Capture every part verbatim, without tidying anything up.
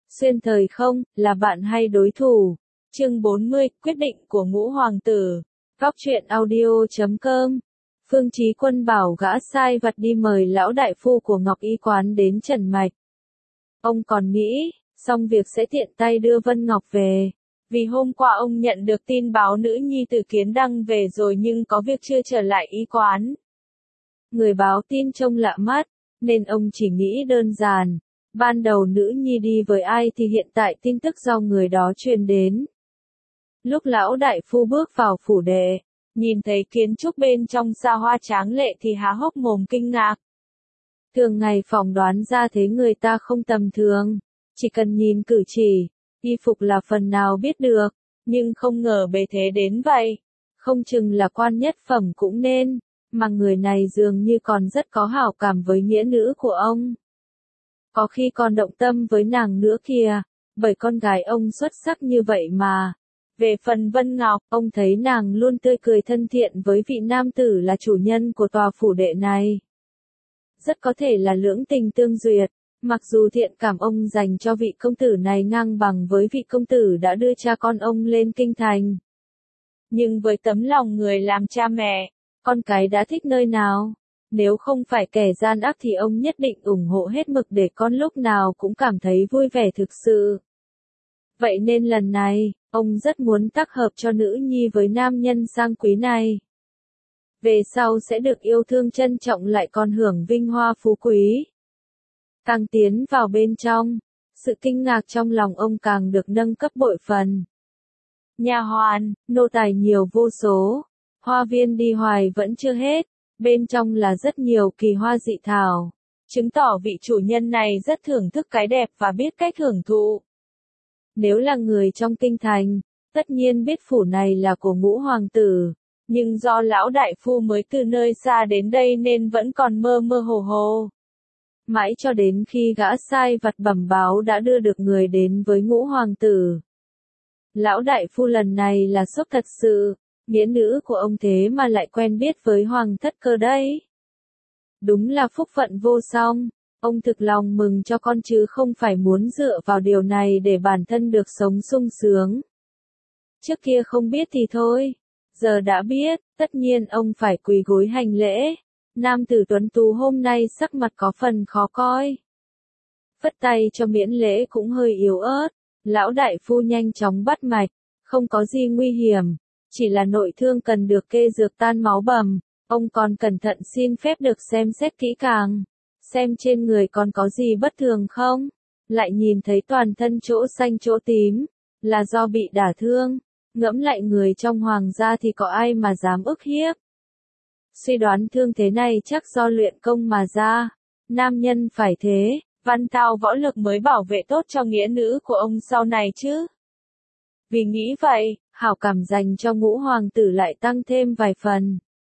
Xuyên thời không, là bạn hay đối thủ? Chương bốn mươi, quyết định của ngũ hoàng tử. Góc truyện audio chấm com. Phương Chí Quân bảo gã sai vặt đi mời lão đại phu của Ngọc Y quán đến trần mạch. Ông còn nghĩ, xong việc sẽ tiện tay đưa Vân Ngọc về. Vì hôm qua ông nhận được tin báo nữ nhi từ Kiến Đăng về rồi nhưng có việc chưa trở lại y quán. Người báo tin trông lạ mắt, nên ông chỉ nghĩ đơn giản. Ban đầu nữ nhi đi với ai thì hiện tại tin tức do người đó truyền đến. Lúc lão đại phu bước vào phủ đệ, nhìn thấy kiến trúc bên trong xa hoa tráng lệ thì há hốc mồm kinh ngạc. Thường ngày phỏng đoán ra thế người ta không tầm thường, chỉ cần nhìn cử chỉ, y phục là phần nào biết được, nhưng không ngờ bề thế đến vậy. Không chừng là quan nhất phẩm cũng nên, mà người này dường như còn rất có hảo cảm với nghĩa nữ của ông. Có khi còn động tâm với nàng nữa kìa, bởi con gái ông xuất sắc như vậy mà. Về phần Vân Ngọc, ông thấy nàng luôn tươi cười thân thiện với vị nam tử là chủ nhân của tòa phủ đệ này. Rất có thể là lưỡng tình tương duyệt, mặc dù thiện cảm ông dành cho vị công tử này ngang bằng với vị công tử đã đưa cha con ông lên kinh thành. Nhưng với tấm lòng người làm cha mẹ, con cái đã thích nơi nào? Nếu không phải kẻ gian ác thì ông nhất định ủng hộ hết mực để con lúc nào cũng cảm thấy vui vẻ thực sự. Vậy nên lần này, ông rất muốn tác hợp cho nữ nhi với nam nhân sang quý này. Về sau sẽ được yêu thương trân trọng lại còn hưởng vinh hoa phú quý. Càng tiến vào bên trong, sự kinh ngạc trong lòng ông càng được nâng cấp bội phần. Nha hoàn, nô tài nhiều vô số, hoa viên đi hoài vẫn chưa hết. Bên trong là rất nhiều kỳ hoa dị thảo, chứng tỏ vị chủ nhân này rất thưởng thức cái đẹp và biết cách hưởng thụ. Nếu là người trong kinh thành, tất nhiên biết phủ này là của ngũ hoàng tử, nhưng do lão đại phu mới từ nơi xa đến đây nên vẫn còn mơ mơ hồ hồ. Mãi cho đến khi gã sai vặt bẩm báo đã đưa được người đến với ngũ hoàng tử. Lão đại phu lần này là sốc thật sự. Nghĩa nữ của ông thế mà lại quen biết với hoàng thất cơ đấy. Đúng là phúc phận vô song, ông thực lòng mừng cho con chứ không phải muốn dựa vào điều này để bản thân được sống sung sướng. Trước kia không biết thì thôi, giờ đã biết, tất nhiên ông phải quỳ gối hành lễ. Nam tử tuấn tú hôm nay sắc mặt có phần khó coi. Phất tay cho miễn lễ cũng hơi yếu ớt, lão đại phu nhanh chóng bắt mạch, không có gì nguy hiểm. Chỉ là nội thương cần được kê dược tan máu bầm, ông còn cẩn thận xin phép được xem xét kỹ càng, xem trên người còn có gì bất thường không, lại nhìn thấy toàn thân chỗ xanh chỗ tím, là do bị đả thương, ngẫm lại người trong hoàng gia thì có ai mà dám ức hiếp. Suy đoán thương thế này chắc do luyện công mà ra, nam nhân phải thế, văn thao võ lực mới bảo vệ tốt cho nghĩa nữ của ông sau này chứ. Vì nghĩ vậy, hảo cảm dành cho ngũ hoàng tử lại tăng thêm vài phần.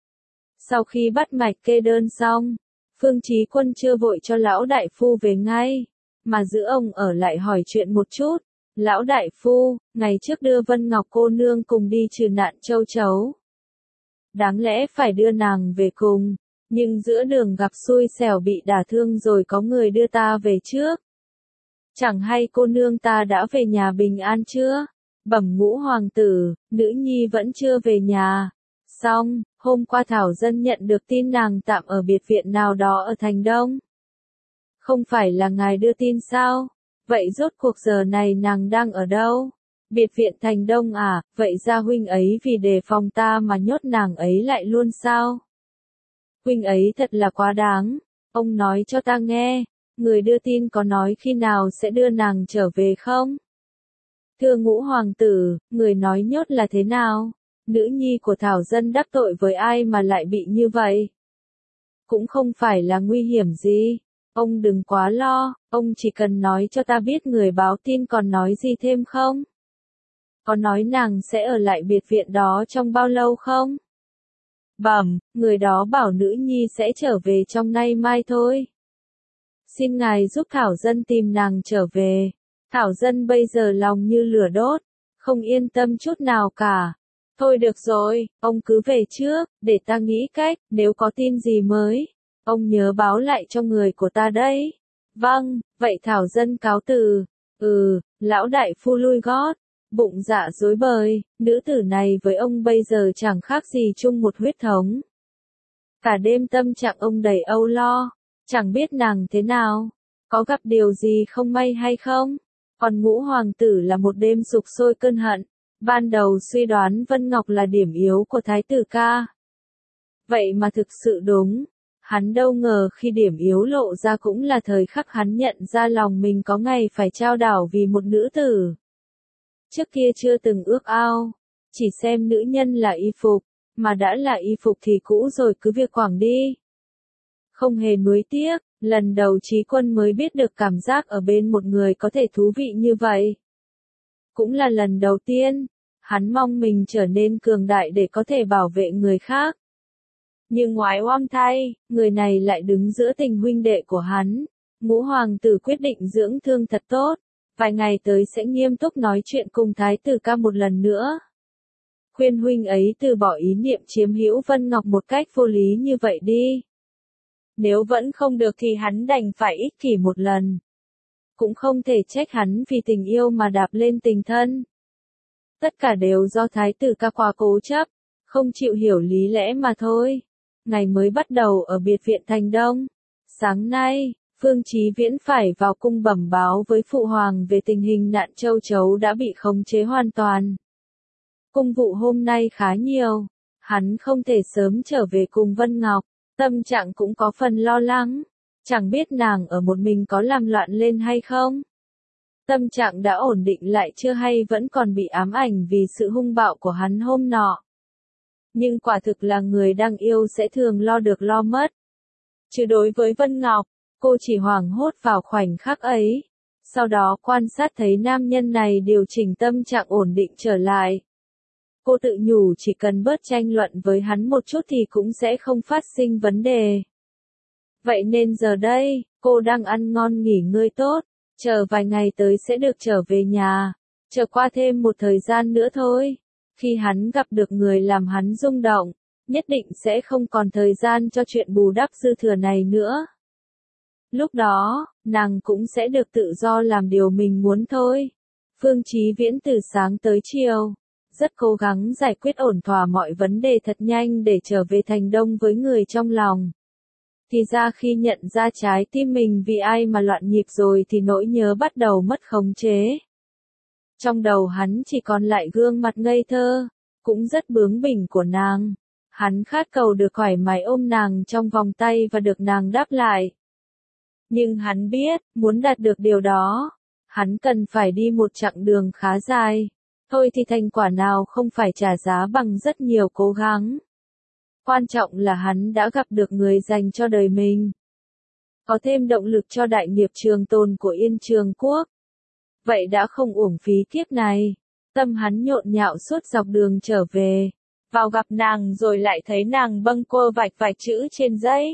Sau khi bắt mạch kê đơn xong, Phương Chí Quân chưa vội cho lão đại phu về ngay, mà giữ ông ở lại hỏi chuyện một chút. Lão đại phu, ngày trước đưa Vân Ngọc cô nương cùng đi trừ nạn châu chấu. Đáng lẽ phải đưa nàng về cùng, nhưng giữa đường gặp xui xẻo bị đả thương rồi có người đưa ta về trước. Chẳng hay cô nương ta đã về nhà bình an chưa? Bẩm ngũ hoàng tử, nữ nhi vẫn chưa về nhà. Xong, hôm qua Thảo Dân nhận được tin nàng tạm ở biệt viện nào đó ở thành Đông. Không phải là ngài đưa tin sao? Vậy rốt cuộc giờ này nàng đang ở đâu? Biệt viện thành Đông à, vậy ra huynh ấy vì đề phòng ta mà nhốt nàng ấy lại luôn sao? Huynh ấy thật là quá đáng, ông nói cho ta nghe, người đưa tin có nói khi nào sẽ đưa nàng trở về không? Thưa ngũ hoàng tử, người nói nhốt là thế nào? Nữ nhi của Thảo Dân đắc tội với ai mà lại bị như vậy? Cũng không phải là nguy hiểm gì. Ông đừng quá lo, ông chỉ cần nói cho ta biết người báo tin còn nói gì thêm không? Có nói nàng sẽ ở lại biệt viện đó trong bao lâu không? Bẩm, người đó bảo nữ nhi sẽ trở về trong nay mai thôi. Xin ngài giúp Thảo Dân tìm nàng trở về. Thảo Dân bây giờ lòng như lửa đốt, không yên tâm chút nào cả. Thôi được rồi, ông cứ về trước, để ta nghĩ cách, nếu có tin gì mới, ông nhớ báo lại cho người của ta đấy. Vâng, vậy Thảo Dân cáo từ. Ừ, lão đại phu lui gót, bụng dạ rối bời, nữ tử này với ông bây giờ chẳng khác gì chung một huyết thống. Cả đêm tâm trạng ông đầy âu lo, chẳng biết nàng thế nào, có gặp điều gì không may hay không. Còn ngũ hoàng tử là một đêm sục sôi cơn hận, ban đầu suy đoán Vân Ngọc là điểm yếu của thái tử ca. Vậy mà thực sự đúng, hắn đâu ngờ khi điểm yếu lộ ra cũng là thời khắc hắn nhận ra lòng mình có ngày phải trao đảo vì một nữ tử. Trước kia chưa từng ước ao, chỉ xem nữ nhân là y phục, mà đã là y phục thì cũ rồi cứ việc quẳng đi. Không hề nuối tiếc, lần đầu Chí Quân mới biết được cảm giác ở bên một người có thể thú vị như vậy. Cũng là lần đầu tiên, hắn mong mình trở nên cường đại để có thể bảo vệ người khác. Nhưng ngoái oăm thay, người này lại đứng giữa tình huynh đệ của hắn. Ngũ hoàng tử quyết định dưỡng thương thật tốt, vài ngày tới sẽ nghiêm túc nói chuyện cùng thái tử ca một lần nữa. Khuyên huynh ấy từ bỏ ý niệm chiếm hữu Vân Ngọc một cách vô lý như vậy đi. Nếu vẫn không được thì hắn đành phải ích kỷ một lần. Cũng không thể trách hắn vì tình yêu mà đạp lên tình thân. Tất cả đều do thái tử ca quá cố chấp, không chịu hiểu lý lẽ mà thôi. Ngày mới bắt đầu ở biệt viện Thành Đông. Sáng nay, Phương Chí Viễn phải vào cung bẩm báo với phụ hoàng về tình hình nạn châu chấu đã bị khống chế hoàn toàn. Cung vụ hôm nay khá nhiều, hắn không thể sớm trở về cùng Vân Ngọc, tâm trạng cũng có phần lo lắng, chẳng biết nàng ở một mình có làm loạn lên hay không. Tâm trạng đã ổn định lại chưa hay vẫn còn bị ám ảnh vì sự hung bạo của hắn hôm nọ. Nhưng quả thực là người đang yêu sẽ thường lo được lo mất. Chứ đối với Vân Ngọc, cô chỉ hoảng hốt vào khoảnh khắc ấy. Sau đó quan sát thấy nam nhân này điều chỉnh tâm trạng ổn định trở lại. Cô tự nhủ chỉ cần bớt tranh luận với hắn một chút thì cũng sẽ không phát sinh vấn đề. Vậy nên giờ đây, cô đang ăn ngon nghỉ ngơi tốt, chờ vài ngày tới sẽ được trở về nhà, chờ qua thêm một thời gian nữa thôi. Khi hắn gặp được người làm hắn rung động, nhất định sẽ không còn thời gian cho chuyện bù đắp dư thừa này nữa. Lúc đó, nàng cũng sẽ được tự do làm điều mình muốn thôi. Phương Chí Viễn từ sáng tới chiều, rất cố gắng giải quyết ổn thỏa mọi vấn đề thật nhanh để trở về Thành Đông với người trong lòng. Thì ra khi nhận ra trái tim mình vì ai mà loạn nhịp rồi thì nỗi nhớ bắt đầu mất khống chế. Trong đầu hắn chỉ còn lại gương mặt ngây thơ, cũng rất bướng bỉnh của nàng. Hắn khát cầu được thoải mái ôm nàng trong vòng tay và được nàng đáp lại. Nhưng hắn biết, muốn đạt được điều đó, hắn cần phải đi một chặng đường khá dài. Thôi thì thành quả nào không phải trả giá bằng rất nhiều cố gắng. Quan trọng là hắn đã gặp được người dành cho đời mình. Có thêm động lực cho đại nghiệp trường tồn của Yên Trường Quốc. Vậy đã không uổng phí kiếp này. Tâm hắn nhộn nhạo suốt dọc đường trở về. Vào gặp nàng rồi lại thấy nàng bâng quơ vạch vài chữ trên giấy.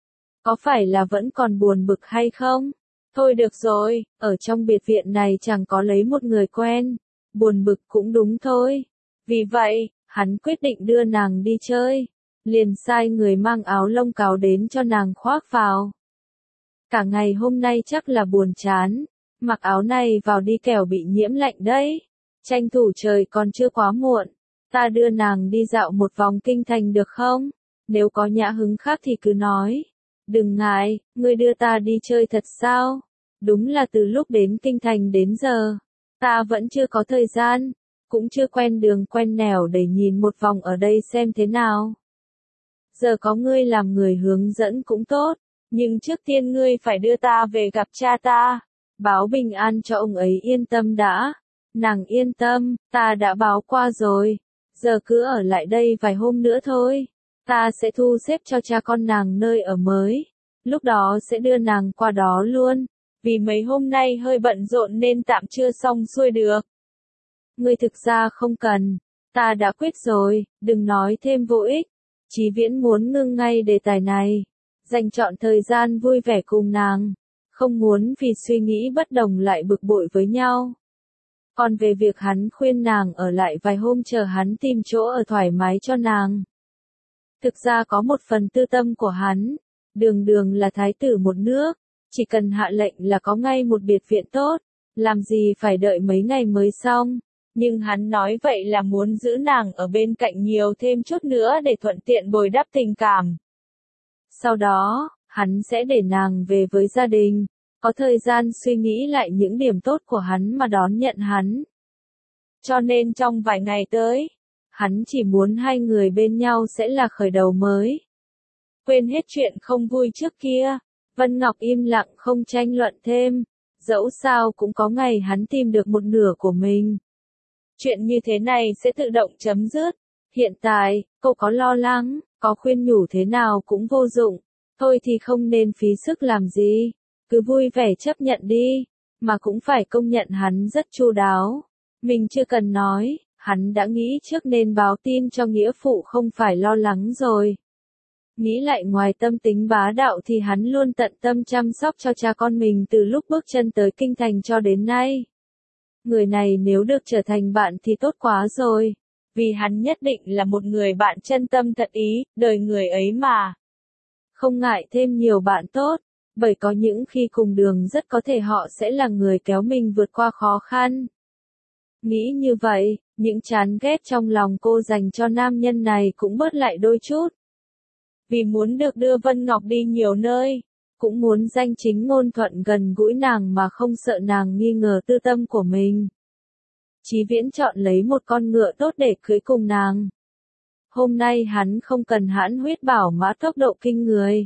Có phải là vẫn còn buồn bực hay không? Thôi được rồi, ở trong biệt viện này chẳng có lấy một người quen. Buồn bực cũng đúng thôi. Vì vậy, hắn quyết định đưa nàng đi chơi. Liền sai người mang áo lông cáo đến cho nàng khoác vào. Cả ngày hôm nay chắc là buồn chán. Mặc áo này vào đi kẻo bị nhiễm lạnh đấy. Tranh thủ trời còn chưa quá muộn. Ta đưa nàng đi dạo một vòng kinh thành được không? Nếu có nhã hứng khác thì cứ nói. Đừng ngại, ngươi đưa ta đi chơi thật sao? Đúng là từ lúc đến kinh thành đến giờ, ta vẫn chưa có thời gian, cũng chưa quen đường quen nẻo để nhìn một vòng ở đây xem thế nào. Giờ có ngươi làm người hướng dẫn cũng tốt, nhưng trước tiên ngươi phải đưa ta về gặp cha ta, báo bình an cho ông ấy yên tâm đã. Nàng yên tâm, ta đã báo qua rồi, giờ cứ ở lại đây vài hôm nữa thôi, ta sẽ thu xếp cho cha con nàng nơi ở mới, lúc đó sẽ đưa nàng qua đó luôn, vì mấy hôm nay hơi bận rộn nên tạm chưa xong xuôi được. Ngươi thực ra không cần, ta đã quyết rồi, đừng nói thêm vô ích. Chí Viễn muốn ngưng ngay đề tài này, dành trọn thời gian vui vẻ cùng nàng, không muốn vì suy nghĩ bất đồng lại bực bội với nhau. Còn về việc hắn khuyên nàng ở lại vài hôm chờ hắn tìm chỗ ở thoải mái cho nàng. Thực ra có một phần tư tâm của hắn, đường đường là thái tử một nước, chỉ cần hạ lệnh là có ngay một biệt viện tốt, làm gì phải đợi mấy ngày mới xong. Nhưng hắn nói vậy là muốn giữ nàng ở bên cạnh nhiều thêm chút nữa để thuận tiện bồi đắp tình cảm. Sau đó, hắn sẽ để nàng về với gia đình, có thời gian suy nghĩ lại những điểm tốt của hắn mà đón nhận hắn. Cho nên trong vài ngày tới, hắn chỉ muốn hai người bên nhau sẽ là khởi đầu mới. Quên hết chuyện không vui trước kia, Vân Ngọc im lặng không tranh luận thêm, dẫu sao cũng có ngày hắn tìm được một nửa của mình. Chuyện như thế này sẽ tự động chấm dứt. Hiện tại, cậu có lo lắng, có khuyên nhủ thế nào cũng vô dụng. Thôi thì không nên phí sức làm gì. Cứ vui vẻ chấp nhận đi. Mà cũng phải công nhận hắn rất chu đáo. Mình chưa cần nói, hắn đã nghĩ trước nên báo tin cho nghĩa phụ không phải lo lắng rồi. Nghĩ lại ngoài tâm tính bá đạo thì hắn luôn tận tâm chăm sóc cho cha con mình từ lúc bước chân tới kinh thành cho đến nay. Người này nếu được trở thành bạn thì tốt quá rồi. Vì hắn nhất định là một người bạn chân tâm thật ý, đời người ấy mà. Không ngại thêm nhiều bạn tốt, bởi có những khi cùng đường rất có thể họ sẽ là người kéo mình vượt qua khó khăn. Nghĩ như vậy, những chán ghét trong lòng cô dành cho nam nhân này cũng bớt lại đôi chút. Vì muốn được đưa Vân Ngọc đi nhiều nơi, cũng muốn danh chính ngôn thuận gần gũi nàng mà không sợ nàng nghi ngờ tư tâm của mình. Chí Viễn chọn lấy một con ngựa tốt để cưới cùng nàng. Hôm nay hắn không cần hãn huyết bảo mã tốc độ kinh người.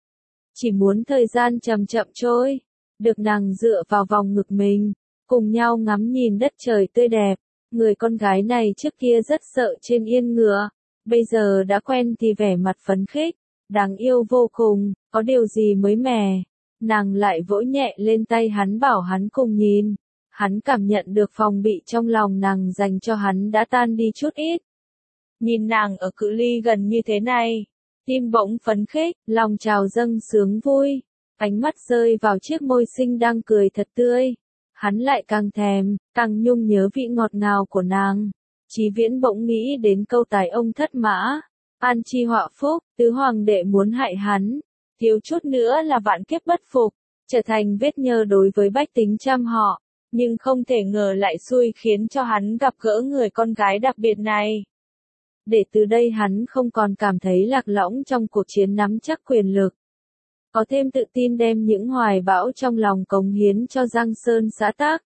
Chỉ muốn thời gian chậm chậm trôi, được nàng dựa vào vòng ngực mình, cùng nhau ngắm nhìn đất trời tươi đẹp. Người con gái này trước kia rất sợ trên yên ngựa, bây giờ đã quen thì vẻ mặt phấn khích, đáng yêu vô cùng, có điều gì mới mẻ. Nàng lại vỗ nhẹ lên tay hắn bảo hắn cùng nhìn. Hắn cảm nhận được phòng bị trong lòng nàng dành cho hắn đã tan đi chút ít. Nhìn nàng ở cự ly gần như thế này, tim bỗng phấn khích, lòng trào dâng sướng vui, ánh mắt rơi vào chiếc môi xinh đang cười thật tươi. Hắn lại càng thèm, càng nhung nhớ vị ngọt ngào của nàng. Chí Viễn bỗng nghĩ đến câu tài ông thất mã, an chi họa phúc, tứ hoàng đệ muốn hại hắn, thiếu chút nữa là vạn kiếp bất phục, trở thành vết nhơ đối với bách tính trăm họ. Nhưng không thể ngờ lại xui khiến cho hắn gặp gỡ người con gái đặc biệt này. Để từ đây hắn không còn cảm thấy lạc lõng trong cuộc chiến nắm chắc quyền lực. Có thêm tự tin đem những hoài bão trong lòng cống hiến cho Giang Sơn xã tắc.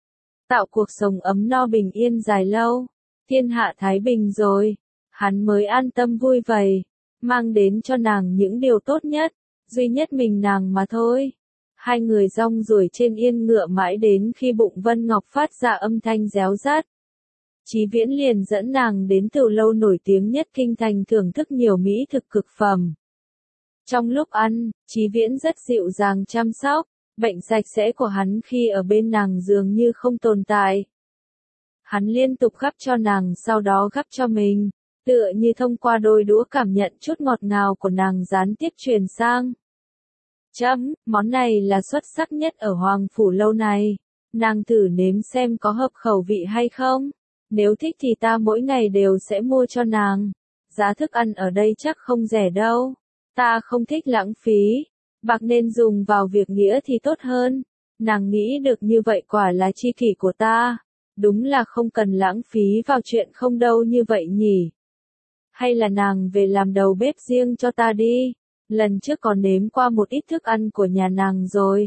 Tạo cuộc sống ấm no bình yên dài lâu. Thiên hạ thái bình rồi. Hắn mới an tâm vui vầy. Mang đến cho nàng những điều tốt nhất. Duy nhất mình nàng mà thôi. Hai người rong ruổi trên yên ngựa mãi đến khi bụng Vân Ngọc phát ra âm thanh réo rát. Chí Viễn liền dẫn nàng đến tiểu lâu nổi tiếng nhất kinh thành thưởng thức nhiều mỹ thực cực phẩm. Trong lúc ăn, Chí Viễn rất dịu dàng chăm sóc, bệnh sạch sẽ của hắn khi ở bên nàng dường như không tồn tại. Hắn liên tục gắp cho nàng sau đó gắp cho mình, tựa như thông qua đôi đũa cảm nhận chút ngọt ngào của nàng gián tiếp truyền sang. Chấm, món này là xuất sắc nhất ở Hoàng Phủ lâu này. Nàng thử nếm xem có hợp khẩu vị hay không. Nếu thích thì ta mỗi ngày đều sẽ mua cho nàng. Giá thức ăn ở đây chắc không rẻ đâu. Ta không thích lãng phí. Bạc nên dùng vào việc nghĩa thì tốt hơn. Nàng nghĩ được như vậy quả là chi kỷ của ta. Đúng là không cần lãng phí vào chuyện không đâu như vậy nhỉ. Hay là nàng về làm đầu bếp riêng cho ta đi. Lần trước còn nếm qua một ít thức ăn của nhà nàng rồi.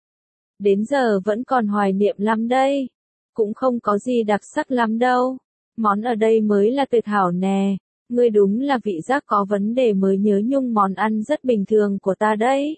Đến giờ vẫn còn hoài niệm lắm đây. Cũng không có gì đặc sắc lắm đâu. Món ở đây mới là tuyệt hảo nè. Ngươi đúng là vị giác có vấn đề mới nhớ nhung món ăn rất bình thường của ta đấy.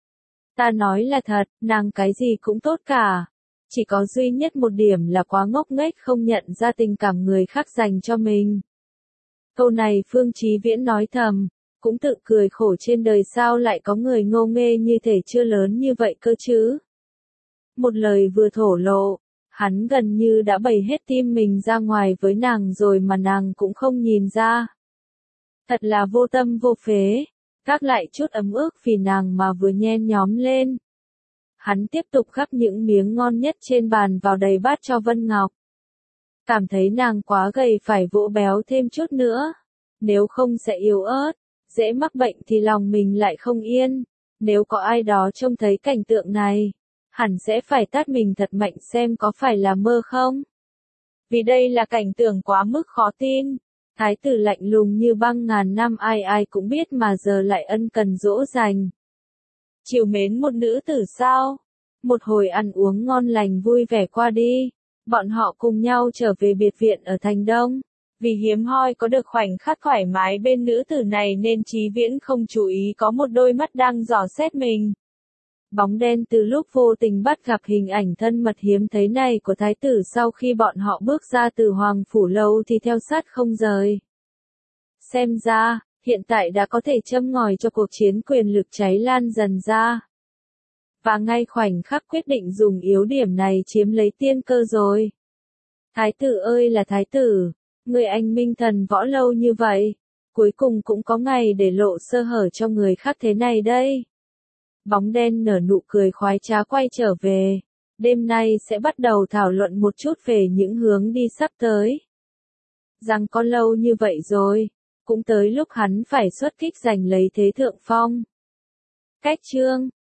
Ta nói là thật, nàng cái gì cũng tốt cả. Chỉ có duy nhất một điểm là quá ngốc nghếch không nhận ra tình cảm người khác dành cho mình. Câu này Phương Chí Viễn nói thầm. Cũng tự cười khổ trên đời sao lại có người ngô nghê như thể chưa lớn như vậy cơ chứ. Một lời vừa thổ lộ, hắn gần như đã bày hết tim mình ra ngoài với nàng rồi mà nàng cũng không nhìn ra. Thật là vô tâm vô phế, gác lại chút ấm ức vì nàng mà vừa nhen nhóm lên. Hắn tiếp tục gắp những miếng ngon nhất trên bàn vào đầy bát cho Vân Ngọc. Cảm thấy nàng quá gầy phải vỗ béo thêm chút nữa, nếu không sẽ yếu ớt. Dễ mắc bệnh thì lòng mình lại không yên. Nếu có ai đó trông thấy cảnh tượng này, hẳn sẽ phải tát mình thật mạnh xem có phải là mơ không. Vì đây là cảnh tượng quá mức khó tin. Thái tử lạnh lùng như băng ngàn năm ai ai cũng biết mà giờ lại ân cần dỗ dành. Chiều mến một nữ tử sao? Một hồi ăn uống ngon lành vui vẻ qua đi. Bọn họ cùng nhau trở về biệt viện ở thành Đông. Vì hiếm hoi có được khoảnh khắc thoải mái bên nữ tử này nên Chí Viễn không chú ý có một đôi mắt đang dò xét mình. Bóng đen từ lúc vô tình bắt gặp hình ảnh thân mật hiếm thấy này của thái tử sau khi bọn họ bước ra từ Hoàng Phủ Lâu thì theo sát không rời. Xem ra, hiện tại đã có thể châm ngòi cho cuộc chiến quyền lực cháy lan dần ra. Và ngay khoảnh khắc quyết định dùng yếu điểm này chiếm lấy tiên cơ rồi. Thái tử ơi là thái tử, người anh minh thần võ lâu như vậy, cuối cùng cũng có ngày để lộ sơ hở cho người khác thế này đây. Bóng đen nở nụ cười khoái trá quay trở về. Đêm nay sẽ bắt đầu thảo luận một chút về những hướng đi sắp tới. Rằng có lâu như vậy rồi, cũng tới lúc hắn phải xuất kích giành lấy thế thượng phong. Cách chương